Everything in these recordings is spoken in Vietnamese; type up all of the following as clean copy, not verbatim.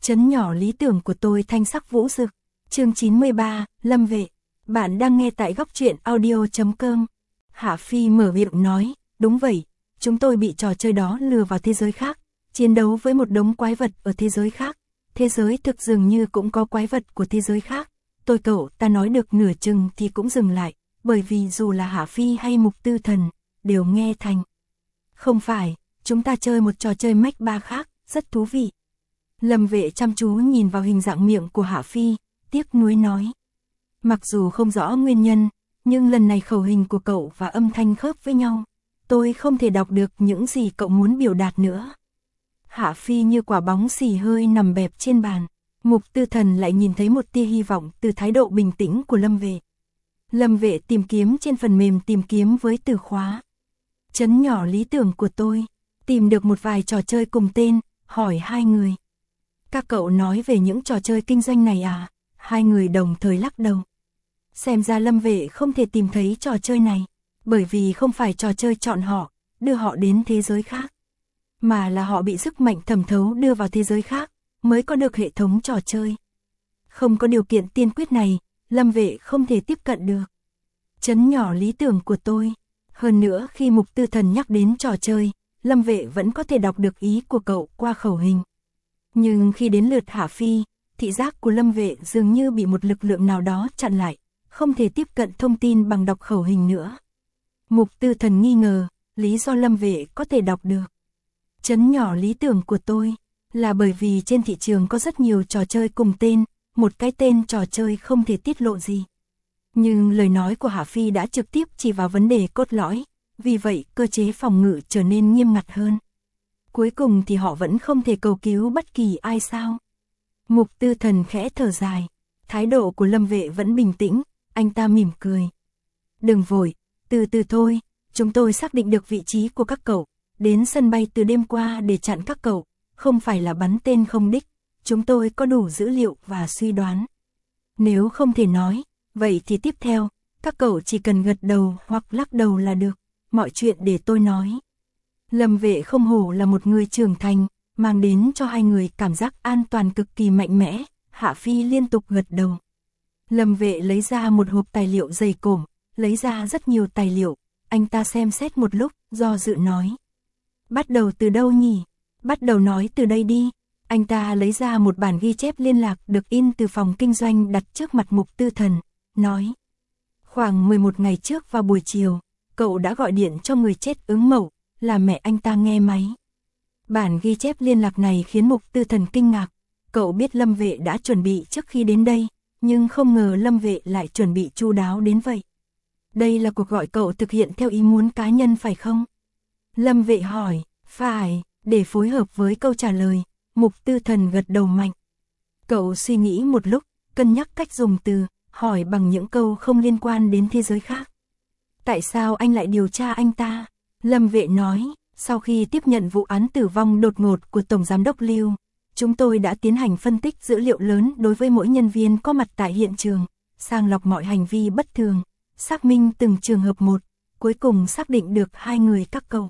Trấn nhỏ lý tưởng của tôi thanh sắc vũ rực. Chương 93, Lâm Vệ. Bạn đang nghe tại góc truyện audio.com. Hạ Phi mở miệng nói, đúng vậy, chúng tôi bị trò chơi đó lừa vào thế giới khác, chiến đấu với một đống quái vật ở thế giới khác. Thế giới thực dường như cũng có quái vật của thế giới khác. Cậu ta nói được nửa chừng thì cũng dừng lại, bởi vì dù là Hạ Phi hay Mục Tư Thần, đều nghe thành. Không phải, chúng ta chơi một trò chơi mech ba khác, rất thú vị. Lâm Vệ chăm chú nhìn vào hình dạng miệng của Hạ Phi, tiếc nuối nói. Mặc dù không rõ nguyên nhân, nhưng lần này khẩu hình của cậu và âm thanh khớp với nhau. Tôi không thể đọc được những gì cậu muốn biểu đạt nữa. Hạ Phi như quả bóng xì hơi nằm bẹp trên bàn. Mục Tư Thần lại nhìn thấy một tia hy vọng từ thái độ bình tĩnh của Lâm Vệ. Lâm Vệ tìm kiếm trên phần mềm tìm kiếm với từ khóa. Trấn nhỏ lý tưởng của tôi. Tìm được một vài trò chơi cùng tên, hỏi hai người. Các cậu nói về những trò chơi kinh doanh này à? Hai người đồng thời lắc đầu. Xem ra Lâm Vệ không thể tìm thấy trò chơi này, bởi vì không phải trò chơi chọn họ, đưa họ đến thế giới khác, mà là họ bị sức mạnh thẩm thấu đưa vào thế giới khác, mới có được hệ thống trò chơi. Không có điều kiện tiên quyết này, Lâm Vệ không thể tiếp cận được. Trấn nhỏ lý tưởng của tôi. Hơn nữa khi Mục Tư Thần nhắc đến trò chơi, Lâm Vệ vẫn có thể đọc được ý của cậu qua khẩu hình. Nhưng khi đến lượt Hạ Phi, thị giác của Lâm Vệ dường như bị một lực lượng nào đó chặn lại, không thể tiếp cận thông tin bằng đọc khẩu hình nữa. Mục Tư Thần nghi ngờ, lý do Lâm Vệ có thể đọc được trấn nhỏ lý tưởng của tôi là bởi vì trên thị trường có rất nhiều trò chơi cùng tên, một cái tên trò chơi không thể tiết lộ gì. Nhưng lời nói của Hạ Phi đã trực tiếp chỉ vào vấn đề cốt lõi, vì vậy cơ chế phòng ngự trở nên nghiêm ngặt hơn. Cuối cùng thì họ vẫn không thể cầu cứu bất kỳ ai sao? Mục Tư Thần khẽ thở dài, thái độ của Lâm Vệ vẫn bình tĩnh, anh ta mỉm cười. Đừng vội, từ từ thôi, chúng tôi xác định được vị trí của các cậu, đến sân bay từ đêm qua để chặn các cậu, không phải là bắn tên không đích, chúng tôi có đủ dữ liệu và suy đoán. Nếu không thể nói, vậy thì tiếp theo, các cậu chỉ cần gật đầu hoặc lắc đầu là được, mọi chuyện để tôi nói. Lâm Vệ không hổ là một người trưởng thành, mang đến cho hai người cảm giác an toàn cực kỳ mạnh mẽ. Hạ Phi liên tục gật đầu. Lâm Vệ lấy ra một hộp tài liệu dày cộm, lấy ra rất nhiều tài liệu, anh ta xem xét một lúc, do dự nói. Bắt đầu từ đâu nhỉ? Bắt đầu nói từ đây đi. Anh ta lấy ra một bản ghi chép liên lạc được in từ phòng kinh doanh đặt trước mặt Mục Tư Thần, nói. Khoảng 11 ngày trước vào buổi chiều, cậu đã gọi điện cho người chết ứng mậu, là mẹ anh ta nghe máy. Bản ghi chép liên lạc này khiến Mục Tư Thần kinh ngạc, cậu biết Lâm Vệ đã chuẩn bị trước khi đến đây, nhưng không ngờ Lâm Vệ lại chuẩn bị chu đáo đến vậy. Đây là cuộc gọi cậu thực hiện theo ý muốn cá nhân phải không? Lâm Vệ hỏi, phải, để phối hợp với câu trả lời, Mục Tư Thần gật đầu mạnh. Cậu suy nghĩ một lúc, cân nhắc cách dùng từ, hỏi bằng những câu không liên quan đến thế giới khác. Tại sao anh lại điều tra anh ta? Lâm Vệ nói, sau khi tiếp nhận vụ án tử vong đột ngột của Tổng Giám đốc Lưu, chúng tôi đã tiến hành phân tích dữ liệu lớn đối với mỗi nhân viên có mặt tại hiện trường, sàng lọc mọi hành vi bất thường, xác minh từng trường hợp một, cuối cùng xác định được hai người các cậu.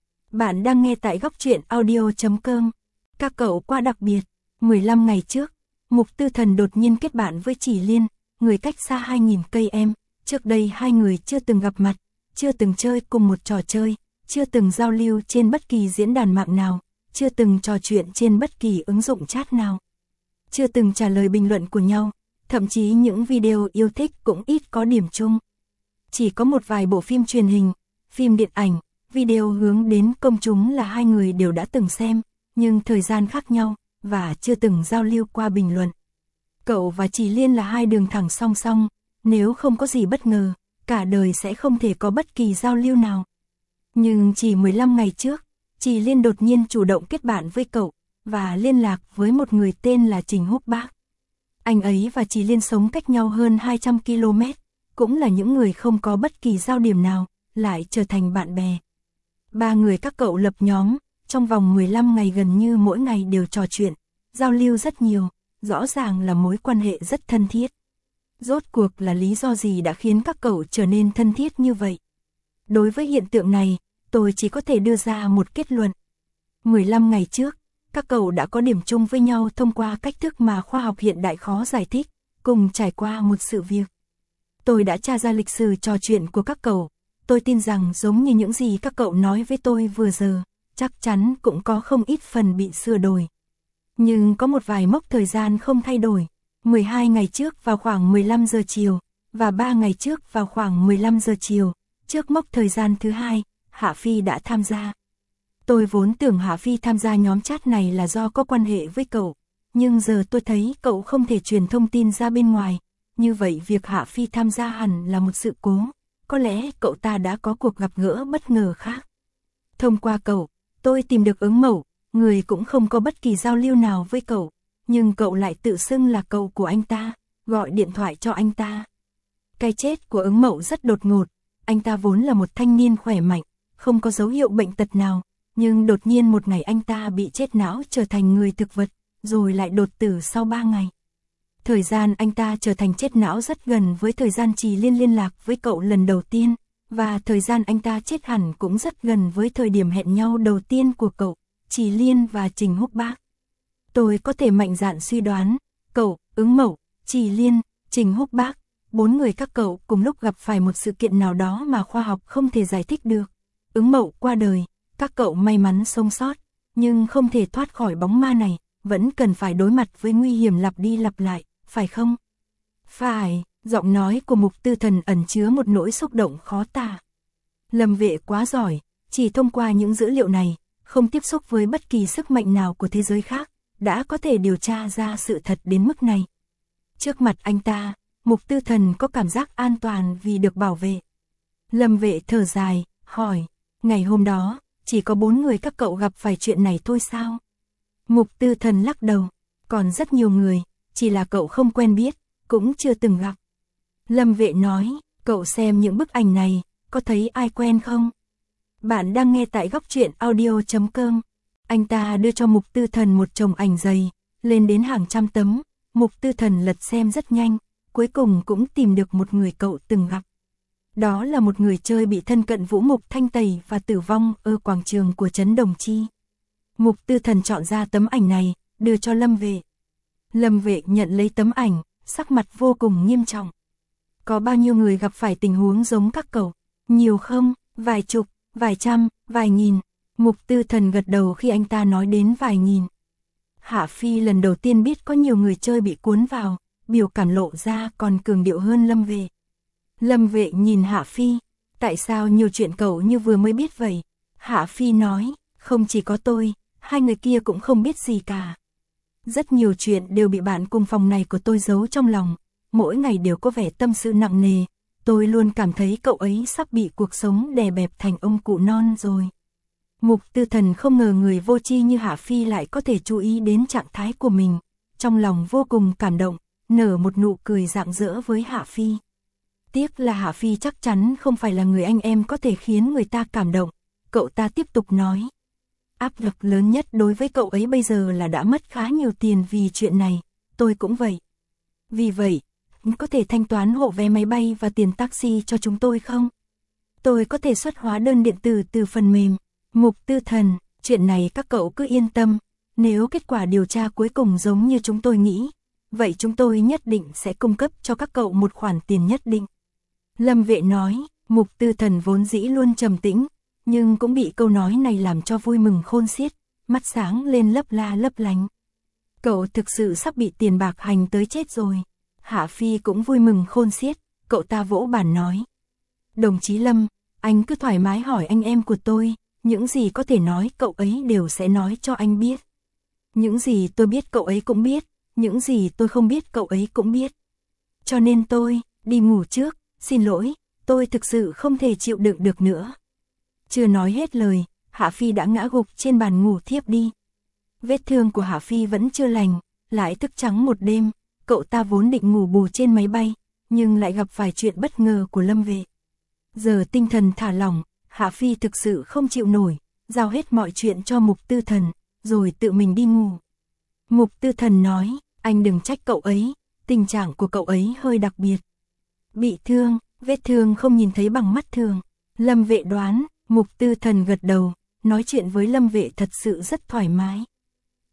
Bạn đang nghe tại góc truyện audio.com. Các cậu quá đặc biệt. 15 ngày trước, Mục Tư Thần đột nhiên kết bạn với Chỉ Liên, người cách xa 2000 cây em. Trước đây hai người chưa từng gặp mặt, chưa từng chơi cùng một trò chơi, chưa từng giao lưu trên bất kỳ diễn đàn mạng nào, chưa từng trò chuyện trên bất kỳ ứng dụng chat nào, chưa từng trả lời bình luận của nhau, thậm chí những video yêu thích cũng ít có điểm chung. Chỉ có một vài bộ phim truyền hình, phim điện ảnh, video hướng đến công chúng là hai người đều đã từng xem, nhưng thời gian khác nhau, và chưa từng giao lưu qua bình luận. Cậu và Chỉ Liên là hai đường thẳng song song, nếu không có gì bất ngờ, cả đời sẽ không thể có bất kỳ giao lưu nào. Nhưng chỉ 15 ngày trước, Chỉ Liên đột nhiên chủ động kết bạn với cậu, và liên lạc với một người tên là Trình Húc Bác. Anh ấy và Chỉ Liên sống cách nhau hơn 200 km, cũng là những người không có bất kỳ giao điểm nào, lại trở thành bạn bè. Ba người các cậu lập nhóm, trong vòng 15 ngày gần như mỗi ngày đều trò chuyện, giao lưu rất nhiều, rõ ràng là mối quan hệ rất thân thiết. Rốt cuộc là lý do gì đã khiến các cậu trở nên thân thiết như vậy? Đối với hiện tượng này, tôi chỉ có thể đưa ra một kết luận. 15 ngày trước, Các cậu đã có điểm chung với nhau thông qua cách thức mà khoa học hiện đại khó giải thích, cùng trải qua một sự việc. Tôi đã tra ra lịch sử trò chuyện của các cậu. Tôi tin rằng giống như những gì các cậu nói với tôi vừa giờ, chắc chắn cũng có không ít phần bị sửa đổi. Nhưng có một vài mốc thời gian không thay đổi. 12 ngày trước vào khoảng 15 giờ chiều, và 3 ngày trước vào khoảng 15 giờ chiều, trước mốc thời gian thứ hai, Hạ Phi đã tham gia. Tôi vốn tưởng Hạ Phi tham gia nhóm chat này là do có quan hệ với cậu, nhưng giờ tôi thấy cậu không thể truyền thông tin ra bên ngoài. Như vậy việc Hạ Phi tham gia hẳn là một sự cố, có lẽ cậu ta đã có cuộc gặp gỡ bất ngờ khác. Thông qua cậu, tôi tìm được Ứng Mậu, người cũng không có bất kỳ giao lưu nào với cậu, nhưng cậu lại tự xưng là cậu của anh ta, gọi điện thoại cho anh ta. Cái chết của Ứng Mậu rất đột ngột, anh ta vốn là một thanh niên khỏe mạnh, không có dấu hiệu bệnh tật nào, nhưng đột nhiên một ngày anh ta bị chết não trở thành người thực vật, rồi lại đột tử sau 3 ngày. Thời gian anh ta trở thành chết não rất gần với thời gian Trì Liên liên lạc với cậu lần đầu tiên, và thời gian anh ta chết hẳn cũng rất gần với thời điểm hẹn nhau đầu tiên của cậu, Trì Liên và Trình Húc Bác. Tôi có thể mạnh dạn suy đoán, cậu, Ứng Mậu, Trì Liên, Trình Húc Bác, 4 người các cậu cùng lúc gặp phải một sự kiện nào đó mà khoa học không thể giải thích được. Ứng Mậu qua đời, các cậu may mắn sống sót, nhưng không thể thoát khỏi bóng ma này, vẫn cần phải đối mặt với nguy hiểm lặp đi lặp lại, phải không? Phải, giọng nói của Mục Tư Thần ẩn chứa một nỗi xúc động khó tả. Lâm Vệ quá giỏi, chỉ thông qua những dữ liệu này, không tiếp xúc với bất kỳ sức mạnh nào của thế giới khác, đã có thể điều tra ra sự thật đến mức này. Trước mặt anh ta, Mục Tư Thần có cảm giác an toàn vì được bảo vệ. Lâm Vệ thở dài, hỏi, ngày hôm đó, chỉ có 4 người các cậu gặp phải chuyện này thôi sao? Mục Tư Thần lắc đầu, còn rất nhiều người, chỉ là cậu không quen biết, cũng chưa từng gặp. Lâm Vệ nói, cậu xem những bức ảnh này, có thấy ai quen không? Bạn đang nghe tại góc truyện audio.com. Anh ta đưa cho Mục Tư Thần một chồng ảnh dày, lên đến hàng trăm tấm. Mục Tư Thần lật xem rất nhanh, cuối cùng cũng tìm được một người cậu từng gặp. Đó là một người chơi bị thân cận Vũ Mục Thanh tẩy và tử vong ở quảng trường của trấn Đồng Chi. Mục Tư Thần chọn ra tấm ảnh này, đưa cho Lâm Vệ. Lâm Vệ nhận lấy tấm ảnh, sắc mặt vô cùng nghiêm trọng. Có bao nhiêu người gặp phải tình huống giống các cậu? Nhiều không? Vài chục, vài trăm, vài nghìn. Mục Tư Thần gật đầu khi anh ta nói đến vài nghìn. Hạ Phi lần đầu tiên biết có nhiều người chơi bị cuốn vào, biểu cảm lộ ra còn cường điệu hơn Lâm Vệ. Lâm Vệ nhìn Hạ Phi, tại sao nhiều chuyện cậu như vừa mới biết vậy? Hạ Phi nói, không chỉ có tôi, 2 người kia cũng không biết gì cả. Rất nhiều chuyện đều bị bạn cùng phòng này của tôi giấu trong lòng, mỗi ngày đều có vẻ tâm sự nặng nề, tôi luôn cảm thấy cậu ấy sắp bị cuộc sống đè bẹp thành ông cụ non rồi. Mục Tư Thần không ngờ người vô tri như Hạ Phi lại có thể chú ý đến trạng thái của mình, trong lòng vô cùng cảm động, nở một nụ cười rạng rỡ với Hạ Phi. Tiếc là Hạ Phi chắc chắn không phải là người anh em có thể khiến người ta cảm động, cậu ta tiếp tục nói. Áp lực lớn nhất đối với cậu ấy bây giờ là đã mất khá nhiều tiền vì chuyện này, tôi cũng vậy. Vì vậy, có thể thanh toán hộ vé máy bay và tiền taxi cho chúng tôi không? Tôi có thể xuất hóa đơn điện tử từ phần mềm. Mục Tư Thần, chuyện này các cậu cứ yên tâm, nếu kết quả điều tra cuối cùng giống như chúng tôi nghĩ, vậy chúng tôi nhất định sẽ cung cấp cho các cậu một khoản tiền nhất định. Lâm Vệ nói, Mục Tư Thần vốn dĩ luôn trầm tĩnh, nhưng cũng bị câu nói này làm cho vui mừng khôn xiết, mắt sáng lên lấp la lấp lánh. Cậu thực sự sắp bị tiền bạc hành tới chết rồi. Hạ Phi cũng vui mừng khôn xiết, cậu ta vỗ bàn nói. Đồng chí Lâm, anh cứ thoải mái hỏi anh em của tôi, những gì có thể nói cậu ấy đều sẽ nói cho anh biết. Những gì tôi biết cậu ấy cũng biết, những gì tôi không biết cậu ấy cũng biết. Cho nên tôi, đi ngủ trước, xin lỗi, tôi thực sự không thể chịu đựng được nữa. Chưa nói hết lời, Hạ Phi đã ngã gục trên bàn ngủ thiếp đi. Vết thương của Hạ Phi vẫn chưa lành, lại thức trắng một đêm, cậu ta vốn định ngủ bù trên máy bay, nhưng lại gặp phải chuyện bất ngờ của Lâm Vệ. Giờ tinh thần thả lỏng, Hạ Phi thực sự không chịu nổi, giao hết mọi chuyện cho Mục Tư Thần, rồi tự mình đi ngủ. Mục Tư Thần nói, anh đừng trách cậu ấy, tình trạng của cậu ấy hơi đặc biệt. Bị thương, vết thương không nhìn thấy bằng mắt thường. Lâm Vệ đoán, Mục Tư Thần gật đầu, nói chuyện với Lâm Vệ thật sự rất thoải mái.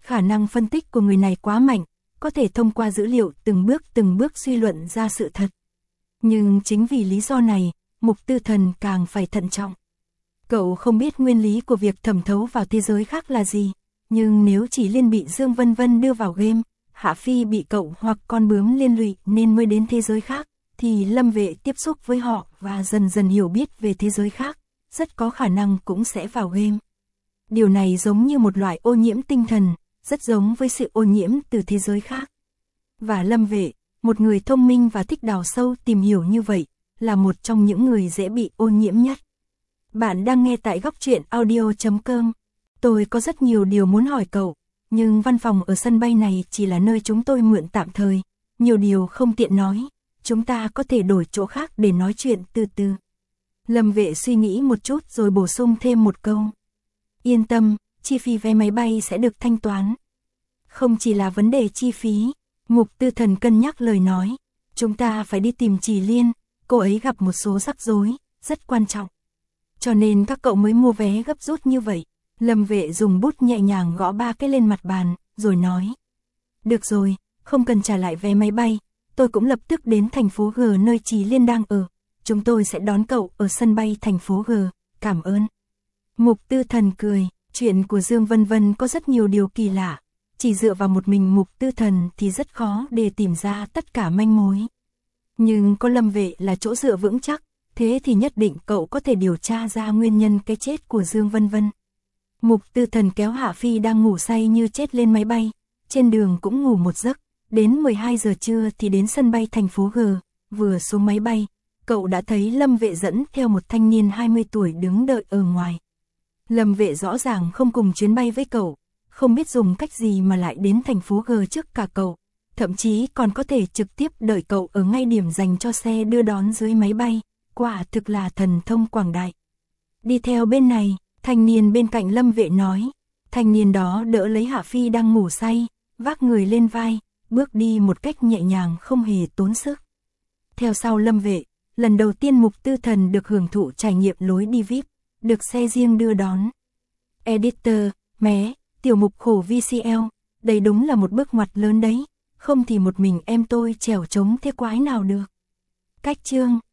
Khả năng phân tích của người này quá mạnh, có thể thông qua dữ liệu từng bước suy luận ra sự thật. Nhưng chính vì lý do này, Mục Tư Thần càng phải thận trọng. Cậu không biết nguyên lý của việc thẩm thấu vào thế giới khác là gì, nhưng nếu chỉ Liên bị Dương Vân Vân đưa vào game, Hạ Phi bị cậu hoặc con bướm liên lụy nên mới đến thế giới khác, thì Lâm Vệ tiếp xúc với họ và dần dần hiểu biết về thế giới khác, rất có khả năng cũng sẽ vào game. Điều này giống như một loại ô nhiễm tinh thần, rất giống với sự ô nhiễm từ thế giới khác. Và Lâm Vệ, một người thông minh và thích đào sâu tìm hiểu như vậy, là một trong những người dễ bị ô nhiễm nhất. Bạn đang nghe tại Góc Truyện Audio.com. Tôi có rất nhiều điều muốn hỏi cậu, nhưng văn phòng ở sân bay này chỉ là nơi chúng tôi mượn tạm thời, nhiều điều không tiện nói, chúng ta có thể đổi chỗ khác để nói chuyện từ từ. Lâm Vệ suy nghĩ một chút rồi bổ sung thêm một câu. Yên tâm, chi phí vé máy bay sẽ được thanh toán. Không chỉ là vấn đề chi phí, Mục Tư Thần cân nhắc lời nói, chúng ta phải đi tìm Chỉ Liên, cô ấy gặp một số rắc rối, rất quan trọng. Cho nên các cậu mới mua vé gấp rút như vậy. Lâm Vệ dùng bút nhẹ nhàng gõ 3 cái lên mặt bàn, rồi nói. Được rồi, không cần trả lại vé máy bay, tôi cũng lập tức đến thành phố G nơi Chỉ Liên đang ở. Chúng tôi sẽ đón cậu ở sân bay thành phố G, cảm ơn. Mục Tư Thần cười, chuyện của Dương Vân Vân có rất nhiều điều kỳ lạ, chỉ dựa vào một mình Mục Tư Thần thì rất khó để tìm ra tất cả manh mối. Nhưng có Lâm Vệ là chỗ dựa vững chắc, thế thì nhất định cậu có thể điều tra ra nguyên nhân cái chết của Dương Vân Vân. Mục Tư Thần kéo Hạ Phi đang ngủ say như chết lên máy bay, trên đường cũng ngủ một giấc, đến 12 giờ trưa thì đến sân bay thành phố G, vừa xuống máy bay, cậu đã thấy Lâm Vệ dẫn theo một thanh niên 20 tuổi đứng đợi ở ngoài. Lâm Vệ rõ ràng không cùng chuyến bay với cậu, không biết dùng cách gì mà lại đến thành phố G trước cả cậu, thậm chí còn có thể trực tiếp đợi cậu ở ngay điểm dành cho xe đưa đón dưới máy bay, quả thực là thần thông quảng đại. Đi theo bên này, thanh niên bên cạnh Lâm Vệ nói, thanh niên đó đỡ lấy Hạ Phi đang ngủ say, vác người lên vai, bước đi một cách nhẹ nhàng không hề tốn sức. Theo sau Lâm Vệ, lần đầu tiên Mục Tư Thần được hưởng thụ trải nghiệm lối đi VIP, được xe riêng đưa đón. Editor, mé, tiểu mục khổ VCL, đây đúng là một bước ngoặt lớn đấy, không thì một mình em tôi trèo trống thế quái nào được. Cách chương